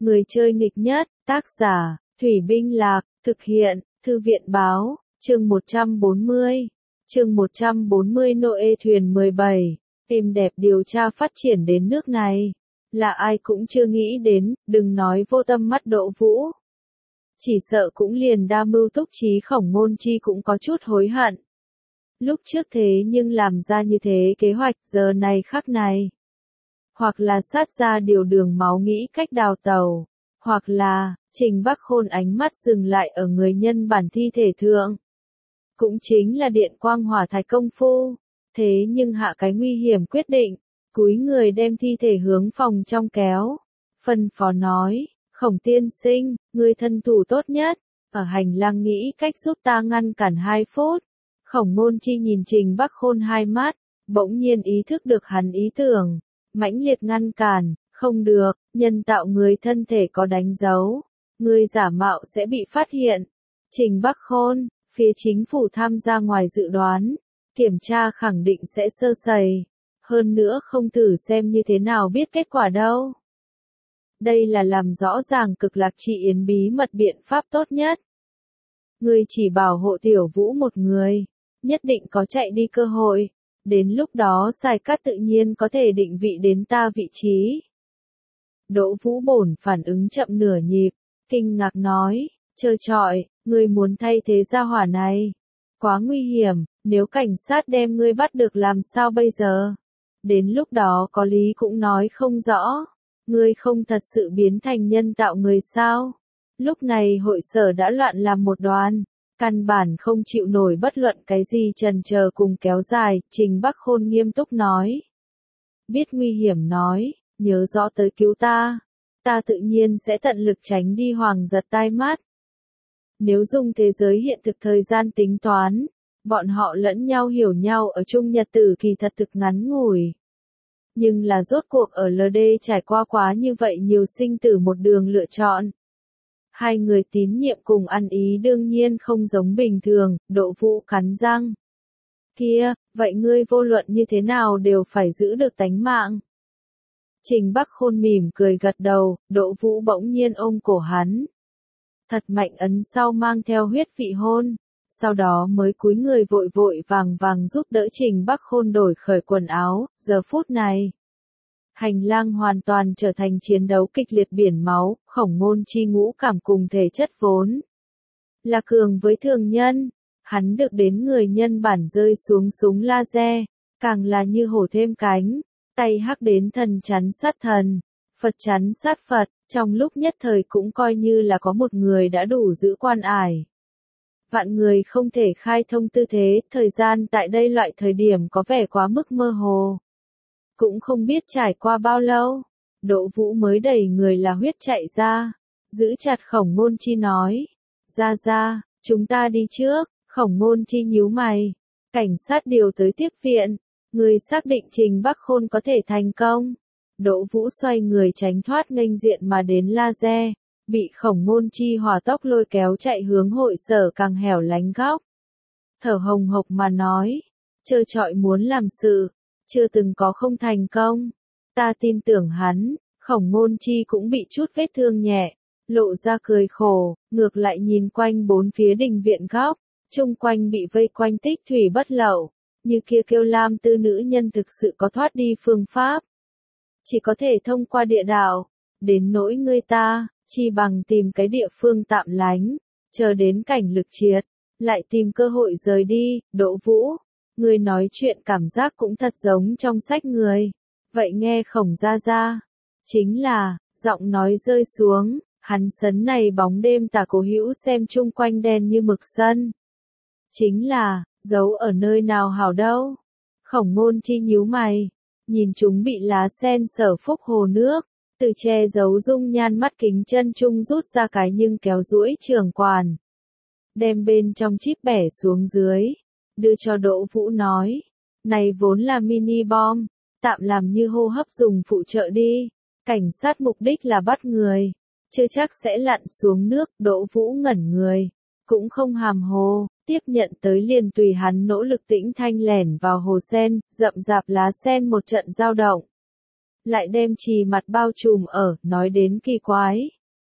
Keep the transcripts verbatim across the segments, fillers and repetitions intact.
Người chơi nghịch nhất, tác giả, Thủy Binh Lạc, thực hiện, Thư viện báo, chương một trăm bốn mươi. Chương một trăm bốn mươi Noe thuyền mười bảy. Êm đẹp điều tra phát triển đến nước này. Là ai cũng chưa nghĩ đến, đừng nói vô tâm mắt Đỗ Vũ. Chỉ sợ cũng liền đa mưu túc trí Khổng Ngôn Chi cũng có chút hối hận. Lúc trước thế nhưng làm ra như thế kế hoạch giờ này khắc này. Hoặc là sát ra điều đường máu nghĩ cách đào tàu. Hoặc là, Trình Bắc Khôn ánh mắt dừng lại ở người nhân bản thi thể thượng. Cũng chính là điện quang hỏa thạch công phu. Thế nhưng hạ cái nguy hiểm quyết định. Cúi người đem thi thể hướng phòng trong kéo. Phân phó nói, Khổng tiên sinh, người thân thủ tốt nhất. Ở hành lang nghĩ cách giúp ta ngăn cản hai phút. Khổng Ngôn Chi nhìn Trình Bắc Khôn hai mắt. Bỗng nhiên ý thức được hắn ý tưởng. Mãnh liệt ngăn cản, không được, nhân tạo người thân thể có đánh dấu. Người giả mạo sẽ bị phát hiện. Trình Bắc Khôn, phía chính phủ tham gia ngoài dự đoán. Kiểm tra khẳng định sẽ sơ sẩy. Hơn nữa không thử xem như thế nào biết kết quả đâu. Đây là làm rõ ràng cực lạc trị yến bí mật biện pháp tốt nhất. Người chỉ bảo hộ Tiểu Vũ một người. Nhất định có chạy đi cơ hội. Đến lúc đó Sai Cát tự nhiên có thể định vị đến ta vị trí. Đỗ Vũ bổn phản ứng chậm nửa nhịp, kinh ngạc nói, trơ trọi, ngươi muốn thay thế gia hỏa này. Quá nguy hiểm, nếu cảnh sát đem ngươi bắt được làm sao bây giờ? Đến lúc đó có lý cũng nói không rõ. Ngươi không thật sự biến thành nhân tạo người sao? Lúc này hội sở đã loạn làm một đoàn. Căn bản không chịu nổi bất luận cái gì chần chờ cùng kéo dài, Trình Bắc Khôn nghiêm túc nói. Biết nguy hiểm nói, nhớ rõ tới cứu ta. Ta tự nhiên sẽ tận lực tránh đi Hoàng giật tai mắt. Nếu dùng thế giới hiện thực thời gian tính toán, bọn họ lẫn nhau hiểu nhau ở chung nhật tử kỳ thật thực ngắn ngủi. Nhưng là rốt cuộc ở lờ đê trải qua quá như vậy nhiều sinh tử một đường lựa chọn. Hai người tín nhiệm cùng ăn ý đương nhiên không giống bình thường, Đỗ Vũ cắn răng. Kia, vậy ngươi vô luận như thế nào đều phải giữ được tánh mạng. Trình Bắc Khôn mỉm cười gật đầu, Đỗ Vũ bỗng nhiên ôm cổ hắn. Thật mạnh ấn sau mang theo huyết vị hôn, sau đó mới cúi người vội vội vàng vàng giúp đỡ Trình Bắc Khôn đổi khởi quần áo, giờ phút này. Hành lang hoàn toàn trở thành chiến đấu kịch liệt biển máu, Khổng Ngôn Chi ngũ cảm cùng thể chất vốn. Là cường với thường nhân, hắn được đến người nhân bản rơi xuống súng laser, càng là như hổ thêm cánh, tay hắc đến thần chắn sát thần, Phật chắn sát Phật, trong lúc nhất thời cũng coi như là có một người đã đủ giữ quan ải. Vạn người không thể khai thông tư thế, thời gian tại đây loại thời điểm có vẻ quá mức mơ hồ. Cũng không biết trải qua bao lâu, Đỗ Vũ mới đẩy người là huyết chạy ra, giữ chặt Khổng Ngôn Chi nói, ra ra, chúng ta đi trước. Khổng Ngôn Chi nhíu mày, cảnh sát điều tới tiếp viện, người xác định Trình Bắc Khôn có thể thành công. Đỗ Vũ xoay người tránh thoát nghênh diện mà đến laser, bị Khổng Ngôn Chi hỏa tốc lôi kéo chạy hướng hội sở càng hẻo lánh góc. Thở hồng hộc mà nói, trơ trọi muốn làm sự. Chưa từng có không thành công. Ta tin tưởng hắn. Khổng Ngôn Chi cũng bị chút vết thương nhẹ, lộ ra cười khổ, ngược lại nhìn quanh bốn phía đình viện góc, chung quanh bị vây quanh tích thủy bất lậu, như kia kêu lam tư nữ nhân thực sự có thoát đi phương pháp. Chỉ có thể thông qua địa đạo, đến nỗi ngươi ta, chi bằng tìm cái địa phương tạm lánh, chờ đến cảnh lực triệt, lại tìm cơ hội rời đi. Đỗ Vũ, người nói chuyện cảm giác cũng thật giống trong sách người. Vậy nghe Khổng gia gia. Chính là, giọng nói rơi xuống, hắn sấn này bóng đêm tà cố hữu xem chung quanh đen như mực sân. Chính là, giấu ở nơi nào hảo đâu. Khổng Ngôn Chi nhíu mày, nhìn chúng bị lá sen sở phúc hồ nước, từ che giấu dung nhan mắt kính chân trung rút ra cái nhưng kéo duỗi trường quản. Đem bên trong chip bẻ xuống dưới. Đưa cho Đỗ Vũ nói, này vốn là mini bom, tạm làm như hô hấp dùng phụ trợ đi, cảnh sát mục đích là bắt người, chưa chắc sẽ lặn xuống nước. Đỗ Vũ ngẩn người, cũng không hàm hồ, tiếp nhận tới liền tùy hắn nỗ lực tĩnh thanh lẻn vào hồ sen, rậm rạp lá sen một trận dao động. lại đem chì mặt bao trùm ở, nói đến kỳ quái.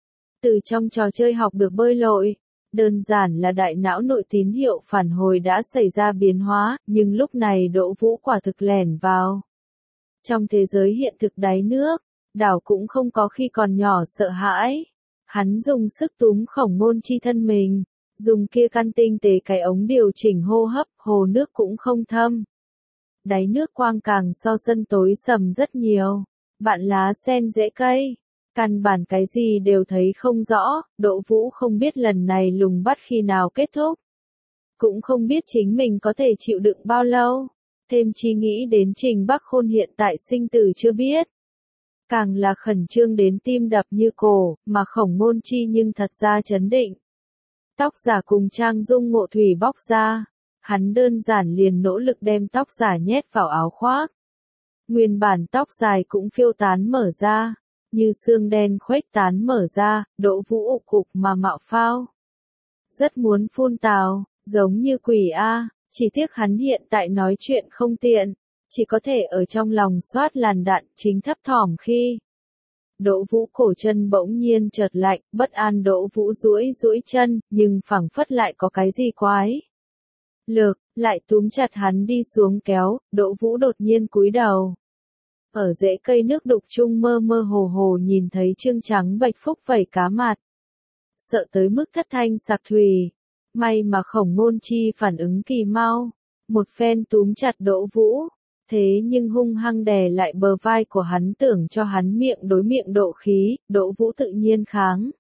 Từ trong trò chơi học được bơi lội, đơn giản là đại não nội tín hiệu phản hồi đã xảy ra biến hóa, nhưng lúc này Đỗ Vũ quả thực lẻn vào. Trong thế giới hiện thực đáy nước, đảo cũng không có khi còn nhỏ sợ hãi. Hắn dùng sức túm Khổng Ngôn Chi thân mình, dùng kia căn tinh tế cái ống điều chỉnh hô hấp, hồ nước cũng không thâm. Đáy nước quang càng so sân tối sầm rất nhiều, bạn lá sen rễ cây, căn bản cái gì đều thấy không rõ, Đỗ Vũ không biết lần này lùng bắt khi nào kết thúc. Cũng không biết chính mình có thể chịu đựng bao lâu, thêm chi nghĩ đến Trình Bắc Khôn hiện tại sinh tử chưa biết. Càng là khẩn trương đến tim đập như cổ, mà Khổng Ngôn Chi nhưng thật ra chấn định. Tóc giả cùng trang dung Ngộ Thủy bóc ra, hắn đơn giản liền nỗ lực đem tóc giả nhét vào áo khoác. Nguyên bản tóc dài cũng phiêu tán mở ra, như xương đen khuếch tán mở ra, Đỗ Vũ ục cục mà mạo phao. Rất muốn phun tào, giống như quỷ A, chỉ tiếc hắn hiện tại nói chuyện không tiện, chỉ có thể ở trong lòng xoát làn đạn chính thấp thỏm khi. Đỗ Vũ cổ chân bỗng nhiên chợt lạnh, bất an Đỗ Vũ duỗi duỗi chân, nhưng phảng phất lại có cái gì quái. Lược, lại túm chặt hắn đi xuống kéo, Đỗ Vũ đột nhiên cúi đầu. Ở rễ cây nước đục chung mơ mơ hồ hồ nhìn thấy trương trắng bạch phúc vẩy cá mặt. Sợ tới mức thất thanh sặc thùy. May mà Khổng Ngôn Chi phản ứng kỳ mau. Một phen túm chặt Đỗ Vũ. Thế nhưng hung hăng đè lại bờ vai của hắn tưởng cho hắn miệng đối miệng độ khí, Đỗ Vũ tự nhiên kháng.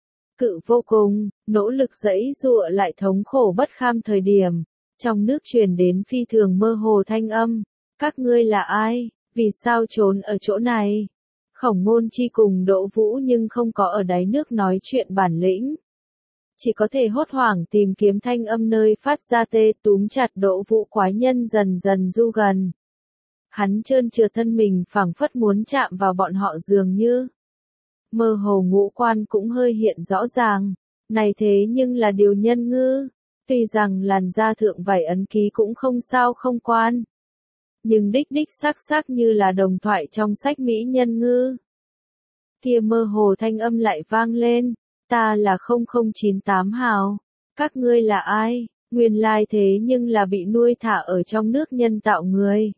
Cự vô cùng, nỗ lực giãy giụa lại thống khổ bất kham thời điểm. Trong nước truyền đến phi thường mơ hồ thanh âm. Các ngươi là ai? Vì sao trốn ở chỗ này? Khổng Ngôn Chi cùng Đỗ Vũ nhưng không có ở đáy nước nói chuyện bản lĩnh. Chỉ có thể hốt hoảng tìm kiếm thanh âm nơi phát ra tê túm chặt Đỗ Vũ quái nhân dần dần du gần. Hắn trơn trượt thân mình phảng phất muốn chạm vào bọn họ dường như. Mơ hồ ngũ quan cũng hơi hiện rõ ràng. Này thế nhưng là điều nhân ngư. Tuy rằng làn da thượng vảy ấn ký cũng không sao không quan. Nhưng đích đích xác xác như là đồng thoại trong sách Mỹ nhân ngư. Kia mơ hồ thanh âm lại vang lên, ta là không không chín tám hào, các ngươi là ai, nguyên lai thế nhưng là bị nuôi thả ở trong nước nhân tạo người.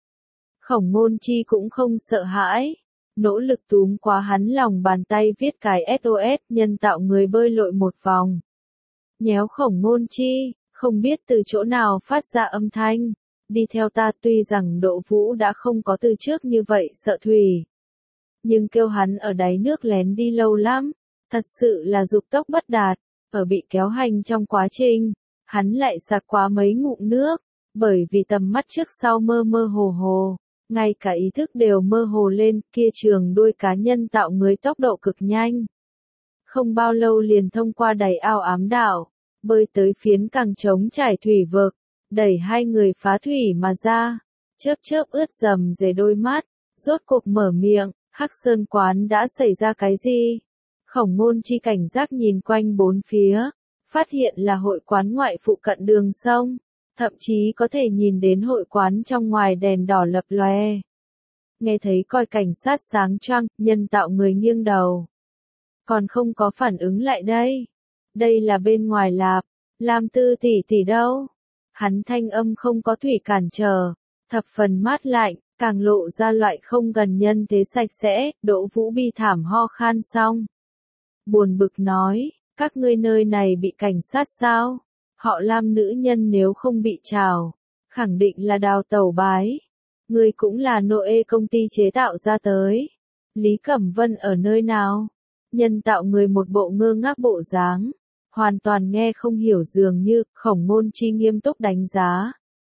Khổng Ngôn Chi cũng không sợ hãi, nỗ lực túm qua hắn lòng bàn tay viết cái ét ô ét nhân tạo người bơi lội một vòng. Nhéo Khổng Ngôn Chi, không biết từ chỗ nào phát ra âm thanh. Đi theo ta tuy rằng Đỗ Vũ đã không có từ trước như vậy sợ thủy. Nhưng kêu hắn ở đáy nước lén đi lâu lắm, thật sự là dục tốc bất đạt, ở bị kéo hành trong quá trình, hắn lại sặc quá mấy ngụm nước, bởi vì tầm mắt trước sau mơ mơ hồ hồ, ngay cả ý thức đều mơ hồ lên, kia trường đuôi cá nhân tạo người tốc độ cực nhanh. Không bao lâu liền thông qua đầy ao ám đảo, bơi tới phiến càng trống trải thủy vực. Đẩy hai người phá thủy mà ra, chớp chớp ướt dầm dề đôi mắt, rốt cuộc mở miệng, Hắc Sơn quán đã xảy ra cái gì? Khổng Ngôn Chi cảnh giác nhìn quanh bốn phía, phát hiện là hội quán ngoại phụ cận đường sông, thậm chí có thể nhìn đến hội quán trong ngoài đèn đỏ lập lòe. Nghe thấy coi cảnh sát sáng choang, nhân tạo người nghiêng đầu. Còn không có phản ứng lại đây. Đây là bên ngoài lạp, Lam Tư tỷ tỷ đâu? Hắn thanh âm không có thủy cản trở, thập phần mát lạnh, càng lộ ra loại không gần nhân thế sạch sẽ, Đỗ Vũ bi thảm ho khan xong. Buồn bực nói, các ngươi nơi này bị cảnh sát sao? Họ Lam nữ nhân nếu không bị trào, khẳng định là đào tẩu bái. Ngươi cũng là Noe công ty chế tạo ra tới. Lý Cẩm Vân ở nơi nào? Nhân tạo người một bộ ngơ ngác bộ dáng. Hoàn toàn nghe không hiểu dường như, Khổng Ngôn Chi nghiêm túc đánh giá.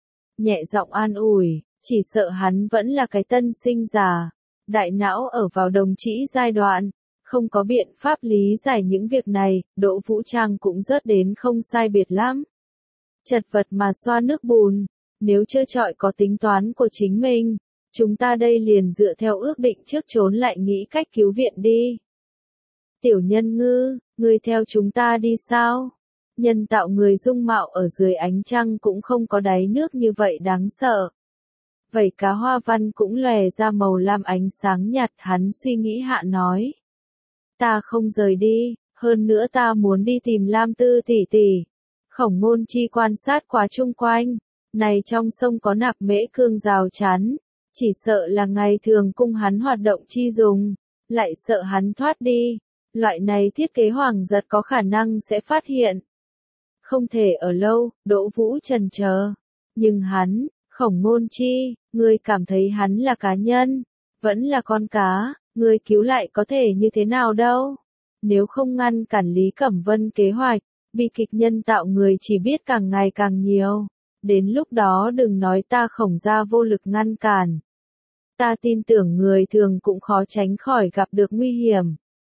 Nhẹ giọng an ủi, chỉ sợ hắn vẫn là cái tân sinh già. Đại não ở vào đồng trĩ giai đoạn, không có biện pháp lý giải những việc này, Đỗ Vũ Trang cũng rớt đến không sai biệt lắm. Chật vật mà xoa nước bùn, nếu trơ trọi có tính toán của chính mình, chúng ta đây liền dựa theo ước định trước trốn lại nghĩ cách cứu viện đi. Tiểu nhân ngư, ngươi theo chúng ta đi sao? Nhân tạo người dung mạo ở dưới ánh trăng cũng không có đáy nước như vậy đáng sợ. Vảy cá hoa văn cũng lòe ra màu lam ánh sáng nhạt, hắn suy nghĩ hạ nói. Ta không rời đi, hơn nữa ta muốn đi tìm Lam Tư tỷ tỷ. Khổng Ngôn Chi quan sát qua chung quanh, này trong sông có nạp mễ cương rào chắn, chỉ sợ là ngày thường cung hắn hoạt động chi dùng, lại sợ hắn thoát đi. Loại này thiết kế hoàng giật có khả năng sẽ phát hiện. Không thể ở lâu, Đỗ Vũ chần chờ. Nhưng hắn, Khổng Ngôn Chi, ngươi cảm thấy hắn là cá nhân, vẫn là con cá, ngươi cứu lại có thể như thế nào đâu. Nếu không ngăn cản Lý Cẩm Vân kế hoạch, bi kịch nhân tạo người chỉ biết càng ngày càng nhiều. Đến lúc đó đừng nói ta Khổng gia vô lực ngăn cản. Ta tin tưởng người thường cũng khó tránh khỏi gặp được nguy hiểm.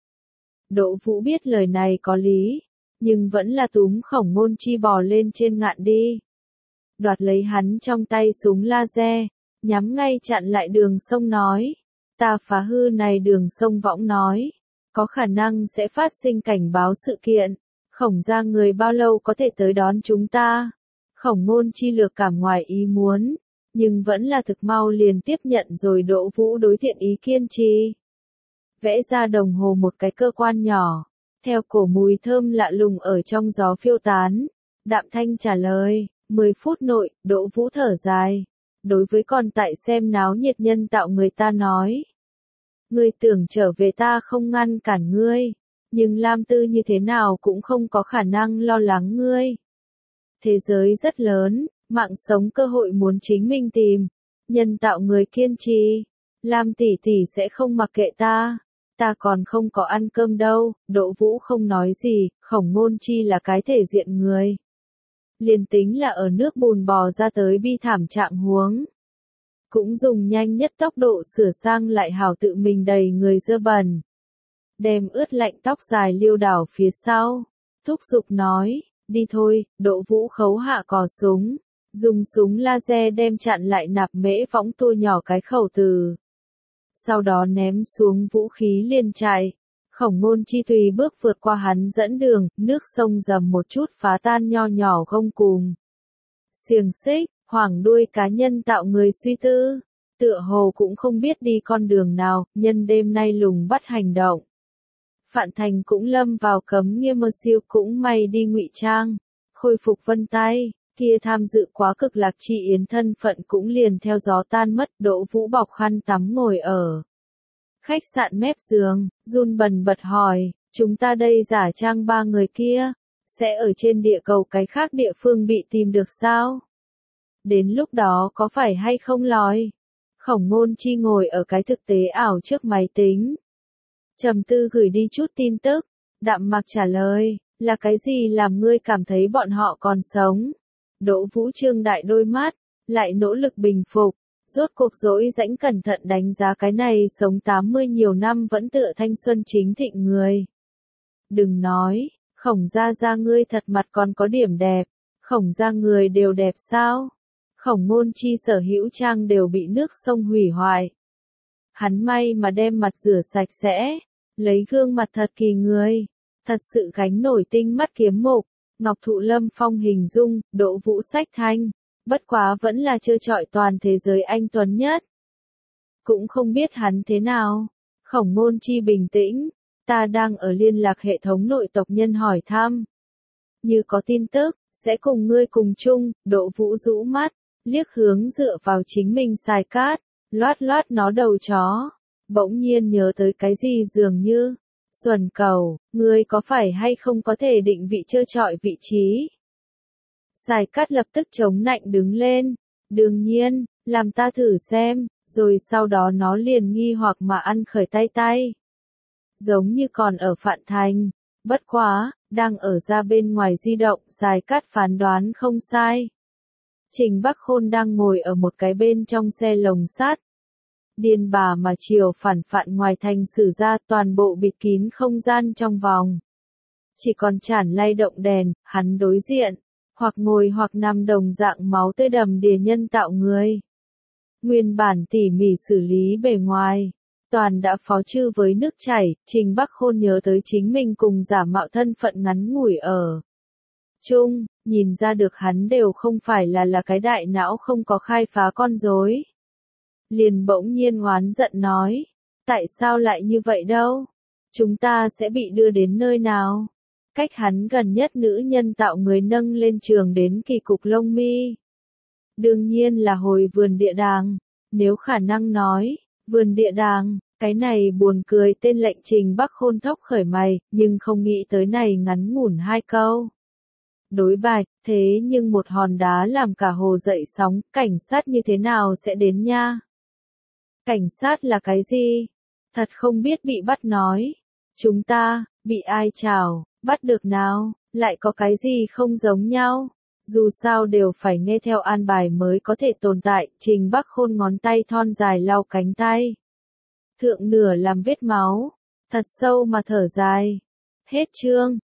Đỗ Vũ biết lời này có lý, nhưng vẫn là túm Khổng Ngôn Chi bò lên trên ngạn đi. Đoạt lấy hắn trong tay súng laser, nhắm ngay chặn lại đường sông nói. Ta phá hư này đường sông võng nói. Có khả năng sẽ phát sinh cảnh báo sự kiện. Khổng gia người bao lâu có thể tới đón chúng ta? Khổng Ngôn Chi lược cảm ngoài ý muốn, nhưng vẫn là thực mau liền tiếp nhận rồi Đỗ Vũ đối thiện ý kiên trì. Vẽ ra đồng hồ một cái cơ quan nhỏ, theo cổ mùi thơm lạ lùng ở trong gió phiêu tán. Đạm Thanh trả lời, mười phút nội, Đỗ Vũ thở dài. Đối với còn tại xem náo nhiệt nhân tạo người ta nói. Ngươi tưởng trở về ta không ngăn cản ngươi, nhưng Lam Tư như thế nào cũng không có khả năng lo lắng ngươi. Thế giới rất lớn, mạng sống cơ hội muốn chính mình tìm, nhân tạo người kiên trì. Lam tỷ tỷ sẽ không mặc kệ ta, ta còn không có ăn cơm đâu. Đỗ Vũ không nói gì, Khổng Ngôn Chi là cái thể diện người. Liền tính là ở nước bùn bò ra tới bi thảm trạng huống. Cũng dùng nhanh nhất tốc độ sửa sang lại hảo tự mình đầy người dơ bẩn. Đem ướt lạnh tóc dài liêu đảo phía sau. Thúc giục nói, đi thôi. Đỗ Vũ khấu hạ cò súng. Dùng súng laser đem chặn lại nạp mễ võng tua nhỏ cái khẩu từ. Sau đó ném xuống vũ khí liền chạy. Khổng Ngôn Chi tùy bước vượt qua hắn dẫn đường, nước sông dầm một chút phá tan nho nhỏ gông cùm. Xiềng xích, hoảng đuôi cá nhân tạo người suy tư, tựa hồ cũng không biết đi con đường nào, nhân đêm nay lùng bắt hành động. Phạn Thành cũng lâm vào cấm nghiêm mơ siêu cũng may đi ngụy trang, khôi phục vân tay, kia tham dự quá cực lạc chi yến thân phận cũng liền theo gió tan mất. Đỗ Vũ bọc khăn tắm ngồi ở khách sạn mép giường, run bần bật hỏi, chúng ta đây giả trang ba người kia, sẽ ở trên địa cầu cái khác địa phương bị tìm được sao? Đến lúc đó có phải hay không lòi? Khổng Ngôn Chi ngồi ở cái thực tế ảo trước máy tính. Trầm tư gửi đi chút tin tức, đạm mặc trả lời, là cái gì làm ngươi cảm thấy bọn họ còn sống? Đỗ Vũ trương đại đôi mắt, lại nỗ lực bình phục. Rốt cuộc dỗi rãnh cẩn thận đánh giá cái này sống tám mươi nhiều năm vẫn tựa thanh xuân chính thịnh người. Đừng nói, Khổng gia gia ngươi thật mặt còn có điểm đẹp, Khổng gia người đều đẹp sao? Khổng Ngôn Chi sở hữu trang đều bị nước sông hủy hoại. Hắn may mà đem mặt rửa sạch sẽ, lấy gương mặt thật kỳ người, thật sự gánh nổi tinh mắt kiếm mục. Ngọc Thụ Lâm Phong hình dung, Đỗ Vũ sách thanh. Bất quá vẫn là trơ trọi toàn thế giới anh tuấn nhất. Cũng không biết hắn thế nào. Khổng Ngôn Chi bình tĩnh. Ta đang ở liên lạc hệ thống nội tộc nhân hỏi thăm. Như có tin tức, sẽ cùng ngươi cùng chung. Đỗ Vũ rũ mắt, liếc hướng dựa vào chính mình xài cát, loát loát nó đầu chó. Bỗng nhiên nhớ tới cái gì dường như. Xuân cầu, ngươi có phải hay không có thể định vị trơ trọi vị trí? Sài Cát lập tức chống nạnh đứng lên. Đương nhiên, làm ta thử xem, rồi sau đó nó liền nghi hoặc mà ăn khởi tay tay. Giống như còn ở Phạn Thành, bất quá, đang ở ra bên ngoài di động, Sài Cát phán đoán không sai. Trình Bắc Khôn đang ngồi ở một cái bên trong xe lồng sắt. Điên bà mà chiều phản Phạn ngoài thành sử ra toàn bộ bịt kín không gian trong vòng. Chỉ còn chản lay động đèn, hắn đối diện. Hoặc ngồi hoặc nằm đồng dạng máu tươi đầm đìa nhân tạo người. Nguyên bản tỉ mỉ xử lý bề ngoài, toàn đã phó chư với nước chảy. Trình Bắc Khôn nhớ tới chính mình cùng giả mạo thân phận ngắn ngủi ở chung, nhìn ra được hắn đều không phải là là cái đại não không có khai phá con rối. liền bỗng nhiên oán giận nói. Tại sao lại như vậy đâu? Chúng ta sẽ bị đưa đến nơi nào? Cách hắn gần nhất nữ nhân tạo người nâng lên trường đến kỳ cục lông mi. Đương nhiên là hồi vườn địa đàng. Nếu khả năng nói, vườn địa đàng, cái này buồn cười tên lệnh Trình Bắc Khôn thốc khởi mày, nhưng không nghĩ tới này ngắn ngủn hai câu. Đối bài, thế nhưng một hòn đá làm cả hồ dậy sóng, cảnh sát như thế nào sẽ đến nha? Cảnh sát là cái gì? Thật không biết bị bắt nói. Chúng ta, bị ai chảo, bắt được nào, lại có cái gì không giống nhau? Dù sao đều phải nghe theo an bài mới có thể tồn tại, Trình Bắc Khôn ngón tay thon dài lau cánh tay. Thượng nửa làm vết máu, thật sâu mà thở dài. Hết chương.